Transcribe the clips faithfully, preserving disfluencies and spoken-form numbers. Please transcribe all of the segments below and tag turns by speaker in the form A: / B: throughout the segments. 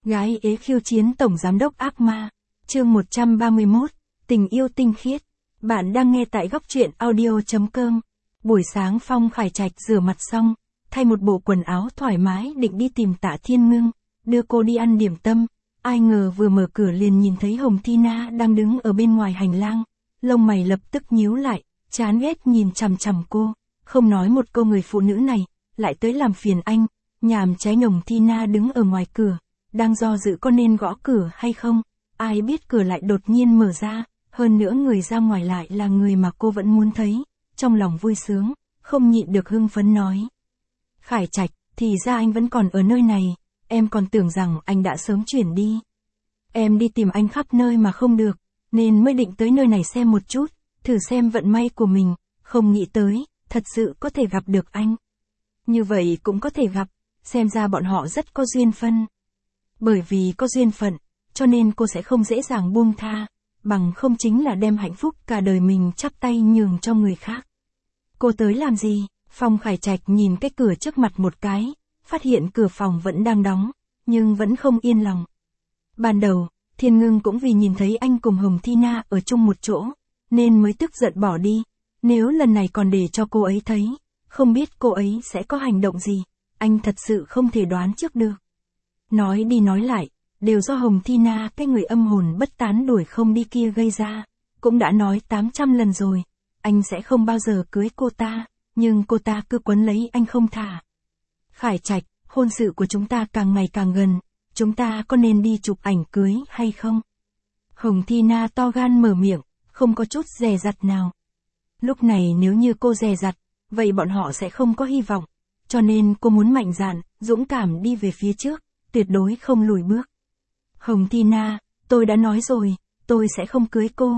A: Gái ế khiêu chiến tổng giám đốc ác ma. Chương một trăm ba mươi mốt, tình yêu tinh khiết. Bạn đang nghe tại góc truyện audio chấm com. Buổi sáng Phong Khải Trạch rửa mặt xong, thay một bộ quần áo thoải mái định đi tìm Tạ Thiên Ngưng, đưa cô đi ăn điểm tâm. Ai ngờ vừa mở cửa liền nhìn thấy Hồng Thi Na đang đứng ở bên ngoài hành lang. Lông mày lập tức nhíu lại, chán ghét nhìn chằm chằm cô, không nói một câu người phụ nữ này, lại tới làm phiền anh. Nhàm trái Hồng Thi Na đứng ở ngoài cửa, đang do dự có nên gõ cửa hay không. Ai biết cửa lại đột nhiên mở ra, hơn nữa người ra ngoài lại là người mà cô vẫn muốn thấy. Trong lòng vui sướng, không nhịn được hưng phấn nói. Khải Trạch, thì ra anh vẫn còn ở nơi này, em còn tưởng rằng anh đã sớm chuyển đi. Em đi tìm anh khắp nơi mà không được, nên mới định tới nơi này xem một chút, thử xem vận may của mình, không nghĩ tới, thật sự có thể gặp được anh. Như vậy cũng có thể gặp, xem ra bọn họ rất có duyên phân. Bởi vì có duyên phận, cho nên cô sẽ không dễ dàng buông tha, bằng không chính là đem hạnh phúc cả đời mình chắp tay nhường cho người khác. Cô tới làm gì? Phong Khải Trạch nhìn cái cửa trước mặt một cái, phát hiện cửa phòng vẫn đang đóng, nhưng vẫn không yên lòng. Ban đầu, Thiên Ngưng cũng vì nhìn thấy anh cùng Hồng Thi Na ở chung một chỗ, nên mới tức giận bỏ đi. Nếu lần này còn để cho cô ấy thấy, không biết cô ấy sẽ có hành động gì, anh thật sự không thể đoán trước được. Nói đi nói lại, đều do Hồng Thi Na cái người âm hồn bất tán đuổi không đi kia gây ra. Cũng đã nói tám trăm lần rồi, anh sẽ không bao giờ cưới cô ta, nhưng cô ta cứ quấn lấy anh không thả. Khải Trạch, hôn sự của chúng ta càng ngày càng gần, chúng ta có nên đi chụp ảnh cưới hay không? Hồng Thi Na to gan mở miệng, không có chút dè dặt nào. Lúc này nếu như cô dè dặt, vậy bọn họ sẽ không có hy vọng, cho nên cô muốn mạnh dạn, dũng cảm đi về phía trước, tuyệt đối không lùi bước. Hồng Thi Na, tôi đã nói rồi, tôi sẽ không cưới cô.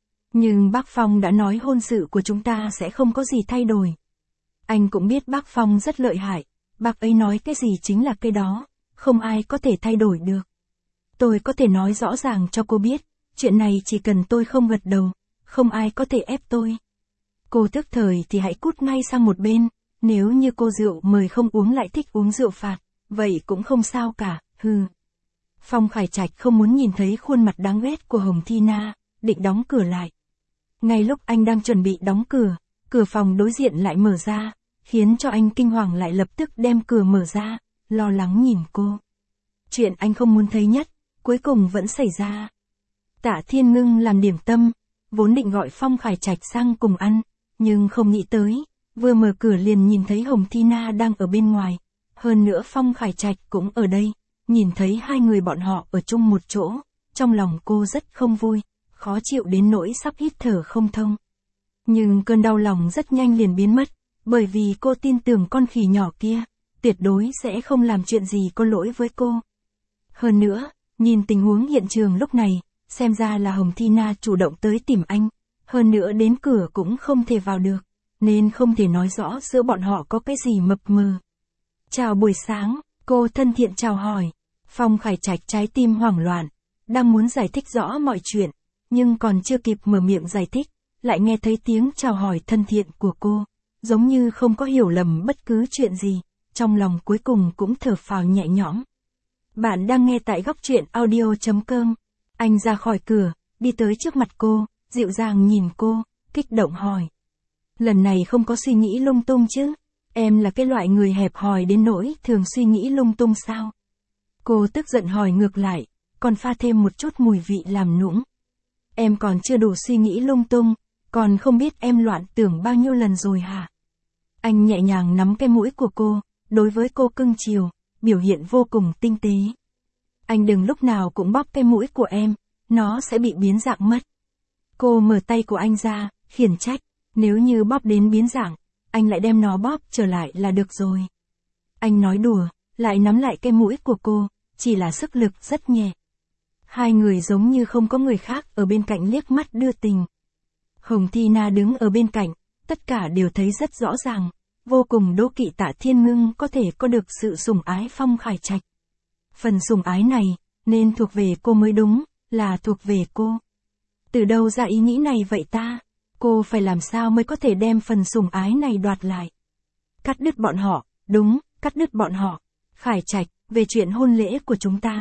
A: Nhưng bác Phong đã nói hôn sự của chúng ta sẽ không có gì thay đổi. Anh cũng biết bác Phong rất lợi hại, bác ấy nói cái gì chính là cái đó, không ai có thể thay đổi được. Tôi có thể nói rõ ràng cho cô biết, chuyện này chỉ cần tôi không gật đầu, không ai có thể ép tôi. Cô tức thời thì hãy cút ngay sang một bên, nếu như cô rượu mời không uống lại thích uống rượu phạt, vậy cũng không sao cả, hừ. Phong Khải Trạch không muốn nhìn thấy khuôn mặt đáng ghét của Hồng Thi Na, định đóng cửa lại. Ngay lúc anh đang chuẩn bị đóng cửa, cửa phòng đối diện lại mở ra, khiến cho anh kinh hoàng lại lập tức đem cửa mở ra, lo lắng nhìn cô. Chuyện anh không muốn thấy nhất, cuối cùng vẫn xảy ra. Tạ Thiên Ngưng làm điểm tâm, vốn định gọi Phong Khải Trạch sang cùng ăn, nhưng không nghĩ tới, vừa mở cửa liền nhìn thấy Hồng Thi Na đang ở bên ngoài, hơn nữa Phong Khải Trạch cũng ở đây, nhìn thấy hai người bọn họ ở chung một chỗ, trong lòng cô rất không vui, khó chịu đến nỗi sắp hít thở không thông. Nhưng cơn đau lòng rất nhanh liền biến mất, bởi vì cô tin tưởng con khỉ nhỏ kia, tuyệt đối sẽ không làm chuyện gì có lỗi với cô. Hơn nữa, nhìn tình huống hiện trường lúc này, xem ra là Hồng Thi Na chủ động tới tìm anh, hơn nữa đến cửa cũng không thể vào được, nên không thể nói rõ giữa bọn họ có cái gì mập mờ. Chào buổi sáng, cô thân thiện chào hỏi. Phong Khải Trạch trái tim hoảng loạn, đang muốn giải thích rõ mọi chuyện, nhưng còn chưa kịp mở miệng giải thích, lại nghe thấy tiếng chào hỏi thân thiện của cô, giống như không có hiểu lầm bất cứ chuyện gì, trong lòng cuối cùng cũng thở phào nhẹ nhõm. Bạn đang nghe tại góc truyện audio chấm com. Anh ra khỏi cửa, đi tới trước mặt cô, dịu dàng nhìn cô, kích động hỏi. Lần này không có suy nghĩ lung tung chứ? Em là cái loại người hẹp hòi đến nỗi thường suy nghĩ lung tung sao? Cô tức giận hỏi ngược lại, còn pha thêm một chút mùi vị làm nũng. Em còn chưa đủ suy nghĩ lung tung, còn không biết em loạn tưởng bao nhiêu lần rồi hả? Anh nhẹ nhàng nắm cái mũi của cô, đối với cô cưng chiều, biểu hiện vô cùng tinh tế. Anh đừng lúc nào cũng bóp cái mũi của em, nó sẽ bị biến dạng mất. Cô mở tay của anh ra, khiển trách, nếu như bóp đến biến dạng, anh lại đem nó bóp trở lại là được rồi. Anh nói đùa, lại nắm lại cái mũi của cô, chỉ là sức lực rất nhẹ. Hai người giống như không có người khác ở bên cạnh liếc mắt đưa tình. Hồng Thi Na đứng ở bên cạnh, tất cả đều thấy rất rõ ràng, vô cùng đố kỵ Tạ Thiên Ngưng có thể có được sự sủng ái Phong Khải Trạch. Phần sủng ái này, nên thuộc về cô mới đúng, là thuộc về cô. Từ đâu ra ý nghĩ này vậy ta? Cô phải làm sao mới có thể đem phần sủng ái này đoạt lại? Cắt đứt bọn họ, đúng, cắt đứt bọn họ. Khải Trạch, về chuyện hôn lễ của chúng ta.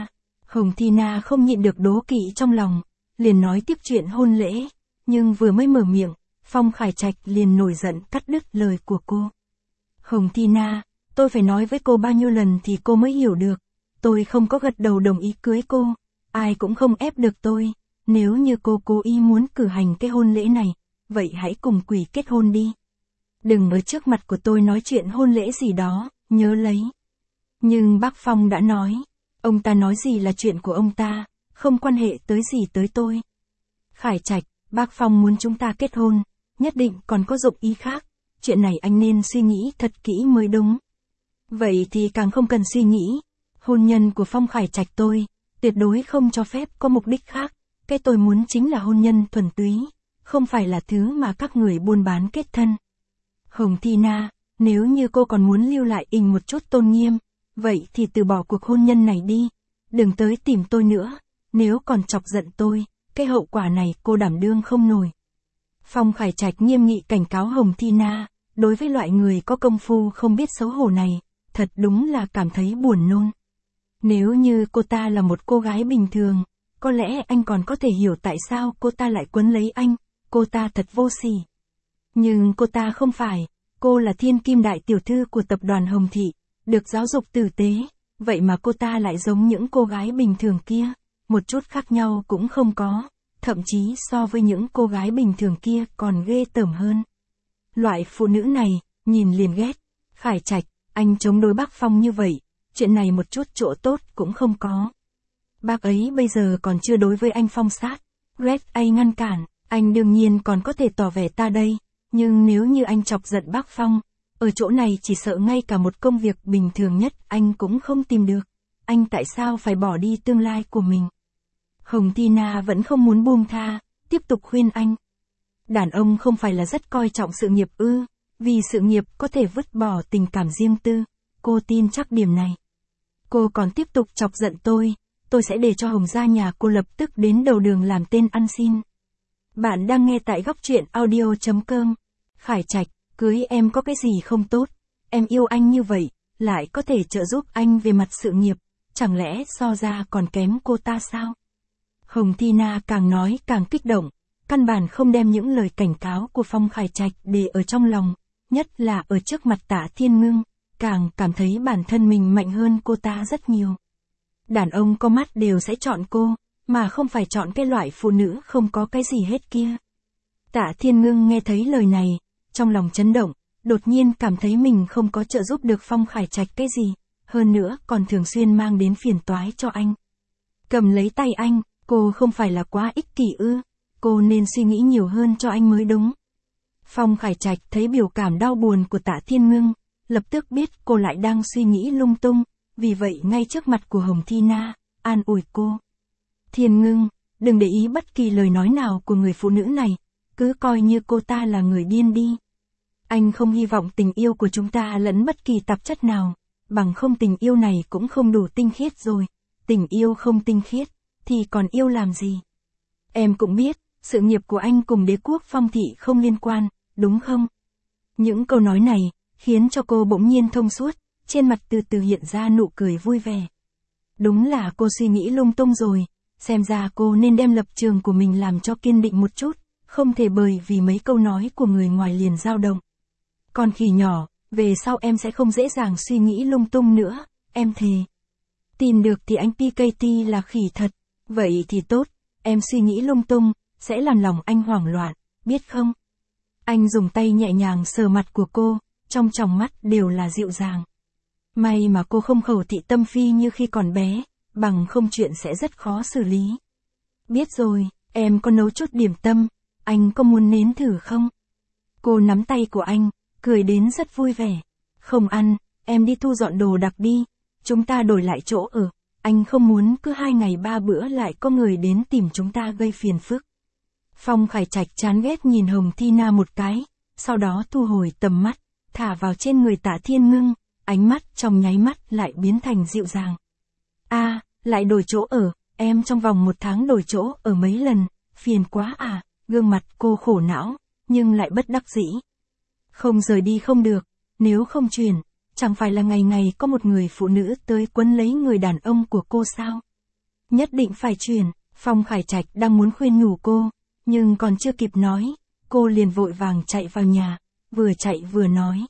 A: Hồng Thi Na không nhịn được đố kỵ trong lòng, liền nói tiếp chuyện hôn lễ, nhưng vừa mới mở miệng, Phong Khải Trạch liền nổi giận cắt đứt lời của cô. Hồng Thi Na, tôi phải nói với cô bao nhiêu lần thì cô mới hiểu được, tôi không có gật đầu đồng ý cưới cô, ai cũng không ép được tôi, nếu như cô cố ý muốn cử hành cái hôn lễ này, vậy hãy cùng quỷ kết hôn đi. Đừng ở trước mặt của tôi nói chuyện hôn lễ gì đó, nhớ lấy. Nhưng bác Phong đã nói, ông ta nói gì là chuyện của ông ta, không quan hệ tới gì tới tôi. Khải Trạch, bác Phong muốn chúng ta kết hôn, nhất định còn có dụng ý khác, chuyện này anh nên suy nghĩ thật kỹ mới đúng. Vậy thì càng không cần suy nghĩ, hôn nhân của Phong Khải Trạch tôi, tuyệt đối không cho phép có mục đích khác, cái tôi muốn chính là hôn nhân thuần túy, không phải là thứ mà các người buôn bán kết thân. Hồng Thi Na, nếu như cô còn muốn lưu lại ình một chút tôn nghiêm, vậy thì từ bỏ cuộc hôn nhân này đi, đừng tới tìm tôi nữa, nếu còn chọc giận tôi, cái hậu quả này cô đảm đương không nổi. Phong Khải Trạch nghiêm nghị cảnh cáo Hồng Thi Na, đối với loại người có công phu không biết xấu hổ này, thật đúng là cảm thấy buồn nôn. Nếu như cô ta là một cô gái bình thường, có lẽ anh còn có thể hiểu tại sao cô ta lại quấn lấy anh, cô ta thật vô sỉ. Nhưng cô ta không phải, cô là thiên kim đại tiểu thư của tập đoàn Hồng Thị, được giáo dục tử tế, vậy mà cô ta lại giống những cô gái bình thường kia, một chút khác nhau cũng không có, thậm chí so với những cô gái bình thường kia còn ghê tởm hơn. Loại phụ nữ này, nhìn liền ghét. Khải Trạch, anh chống đối bác Phong như vậy, chuyện này một chút chỗ tốt cũng không có. Bác ấy bây giờ còn chưa đối với anh Phong sát, ghét anh ngăn cản, anh đương nhiên còn có thể tỏ vẻ ta đây, nhưng nếu như anh chọc giận bác Phong, ở chỗ này chỉ sợ ngay cả một công việc bình thường nhất anh cũng không tìm được, anh tại sao phải bỏ đi tương lai của mình. Hồng Thi Na vẫn không muốn buông tha, tiếp tục khuyên anh. Đàn ông không phải là rất coi trọng sự nghiệp ư, vì sự nghiệp có thể vứt bỏ tình cảm riêng tư, cô tin chắc điểm này. Cô còn tiếp tục chọc giận tôi, tôi sẽ để cho Hồng gia nhà cô lập tức đến đầu đường làm tên ăn xin. Bạn đang nghe tại góc truyện audio chấm com. Khải Trạch, cưới em có cái gì không tốt, em yêu anh như vậy, lại có thể trợ giúp anh về mặt sự nghiệp, chẳng lẽ so ra còn kém cô ta sao? Hồng Thi Na càng nói càng kích động, căn bản không đem những lời cảnh cáo của Phong Khải Trạch để ở trong lòng, nhất là ở trước mặt Tạ Thiên Ngưng, càng cảm thấy bản thân mình mạnh hơn cô ta rất nhiều. Đàn ông có mắt đều sẽ chọn cô, mà không phải chọn cái loại phụ nữ không có cái gì hết kia. Tạ Thiên Ngưng nghe thấy lời này, trong lòng chấn động, đột nhiên cảm thấy mình không có trợ giúp được Phong Khải Trạch cái gì, hơn nữa còn thường xuyên mang đến phiền toái cho anh. Cầm lấy tay anh, cô không phải là quá ích kỷ ư, cô nên suy nghĩ nhiều hơn cho anh mới đúng. Phong Khải Trạch thấy biểu cảm đau buồn của Tạ Thiên Ngưng, lập tức biết cô lại đang suy nghĩ lung tung, vì vậy ngay trước mặt của Hồng Thi Na, an ủi cô. Thiên Ngưng, đừng để ý bất kỳ lời nói nào của người phụ nữ này, cứ coi như cô ta là người điên đi. Anh không hy vọng tình yêu của chúng ta lẫn bất kỳ tạp chất nào, bằng không tình yêu này cũng không đủ tinh khiết rồi, tình yêu không tinh khiết, thì còn yêu làm gì? Em cũng biết, sự nghiệp của anh cùng đế quốc Phong Thị không liên quan, đúng không? Những câu nói này, khiến cho cô bỗng nhiên thông suốt, trên mặt từ từ hiện ra nụ cười vui vẻ. Đúng là cô suy nghĩ lung tung rồi, xem ra cô nên đem lập trường của mình làm cho kiên định một chút, không thể bởi vì mấy câu nói của người ngoài liền dao động. Con khỉ nhỏ, về sau em sẽ không dễ dàng suy nghĩ lung tung nữa, em thề. Tin được thì anh pê ca tê là khỉ thật, vậy thì tốt, em suy nghĩ lung tung, sẽ làm lòng anh hoảng loạn, biết không? Anh dùng tay nhẹ nhàng sờ mặt của cô, trong tròng mắt đều là dịu dàng. May mà cô không khẩu thị tâm phi như khi còn bé, bằng không chuyện sẽ rất khó xử lý. Biết rồi, em có nấu chút điểm tâm, anh có muốn nếm thử không? Cô nắm tay của anh, cười đến rất vui vẻ. Không ăn, em đi thu dọn đồ đạc đi, chúng ta đổi lại chỗ ở, anh không muốn cứ hai ngày ba bữa lại có người đến tìm chúng ta gây phiền phức. Phong Khải Trạch chán ghét nhìn Hồng Thi Na một cái, sau đó thu hồi tầm mắt, thả vào trên người Tạ Thiên Ngưng, ánh mắt trong nháy mắt lại biến thành dịu dàng. A, à, lại đổi chỗ ở, em trong vòng một tháng đổi chỗ ở mấy lần, phiền quá à, gương mặt cô khổ não, nhưng lại bất đắc dĩ. Không rời đi không được, nếu không chuyển, chẳng phải là ngày ngày có một người phụ nữ tới quấn lấy người đàn ông của cô sao? Nhất định phải chuyển. Phong Khải Trạch đang muốn khuyên nhủ cô, nhưng còn chưa kịp nói, cô liền vội vàng chạy vào nhà, vừa chạy vừa nói.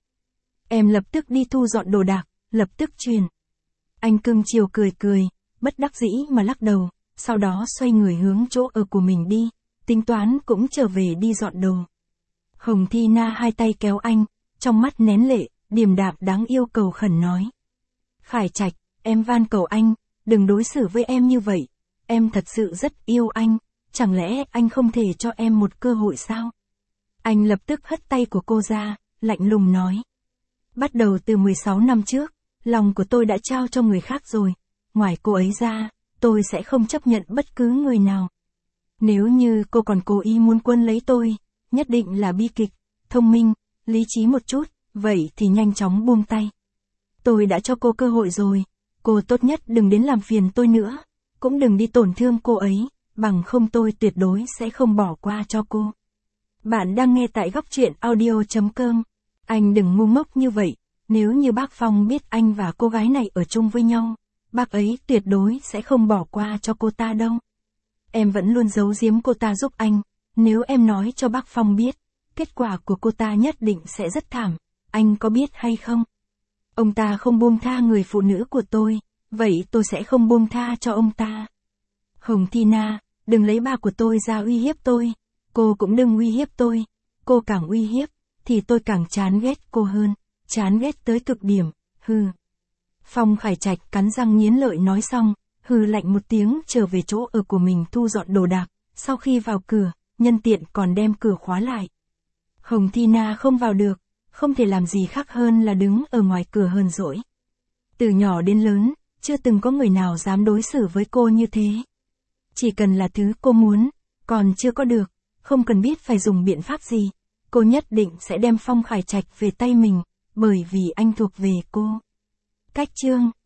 A: Em lập tức đi thu dọn đồ đạc, lập tức chuyển. Anh cưng chiều cười cười, bất đắc dĩ mà lắc đầu, sau đó xoay người hướng chỗ ở của mình đi, tính toán cũng trở về đi dọn đồ. Hồng Thi Na hai tay kéo anh, trong mắt nén lệ, điềm đạm đáng yêu cầu khẩn nói. Khải Trạch, em van cầu anh, đừng đối xử với em như vậy, em thật sự rất yêu anh, chẳng lẽ anh không thể cho em một cơ hội sao? Anh lập tức hất tay của cô ra, lạnh lùng nói. Bắt đầu từ mười sáu năm trước, lòng của tôi đã trao cho người khác rồi, ngoài cô ấy ra, tôi sẽ không chấp nhận bất cứ người nào. Nếu như cô còn cố ý muốn quân lấy tôi, nhất định là bi kịch, thông minh, lý trí một chút, vậy thì nhanh chóng buông tay. Tôi đã cho cô cơ hội rồi, cô tốt nhất đừng đến làm phiền tôi nữa, cũng đừng đi tổn thương cô ấy, bằng không tôi tuyệt đối sẽ không bỏ qua cho cô. Bạn đang nghe tại góc truyện audio chấm com. Anh đừng ngu ngốc như vậy, nếu như bác Phong biết anh và cô gái này ở chung với nhau, bác ấy tuyệt đối sẽ không bỏ qua cho cô ta đâu. Em vẫn luôn giấu giếm cô ta giúp anh, nếu em nói cho bác Phong biết, kết quả của cô ta nhất định sẽ rất thảm, anh có biết hay không? Ông ta không buông tha người phụ nữ của tôi, vậy tôi sẽ không buông tha cho ông ta. Hồng Thi Na, đừng lấy ba của tôi ra uy hiếp tôi, cô cũng đừng uy hiếp tôi, cô càng uy hiếp, thì tôi càng chán ghét cô hơn, chán ghét tới cực điểm, hừ. Phong Khải Trạch cắn răng nghiến lợi nói xong, hừ lạnh một tiếng trở về chỗ ở của mình thu dọn đồ đạc, sau khi vào cửa, nhân tiện còn đem cửa khóa lại. Hồng Thi Na không vào được, không thể làm gì khác hơn là đứng ở ngoài cửa hờn dỗi. Từ nhỏ đến lớn, chưa từng có người nào dám đối xử với cô như thế. Chỉ cần là thứ cô muốn, còn chưa có được, không cần biết phải dùng biện pháp gì, cô nhất định sẽ đem Phong Khải Trạch về tay mình, bởi vì anh thuộc về cô. Cách chương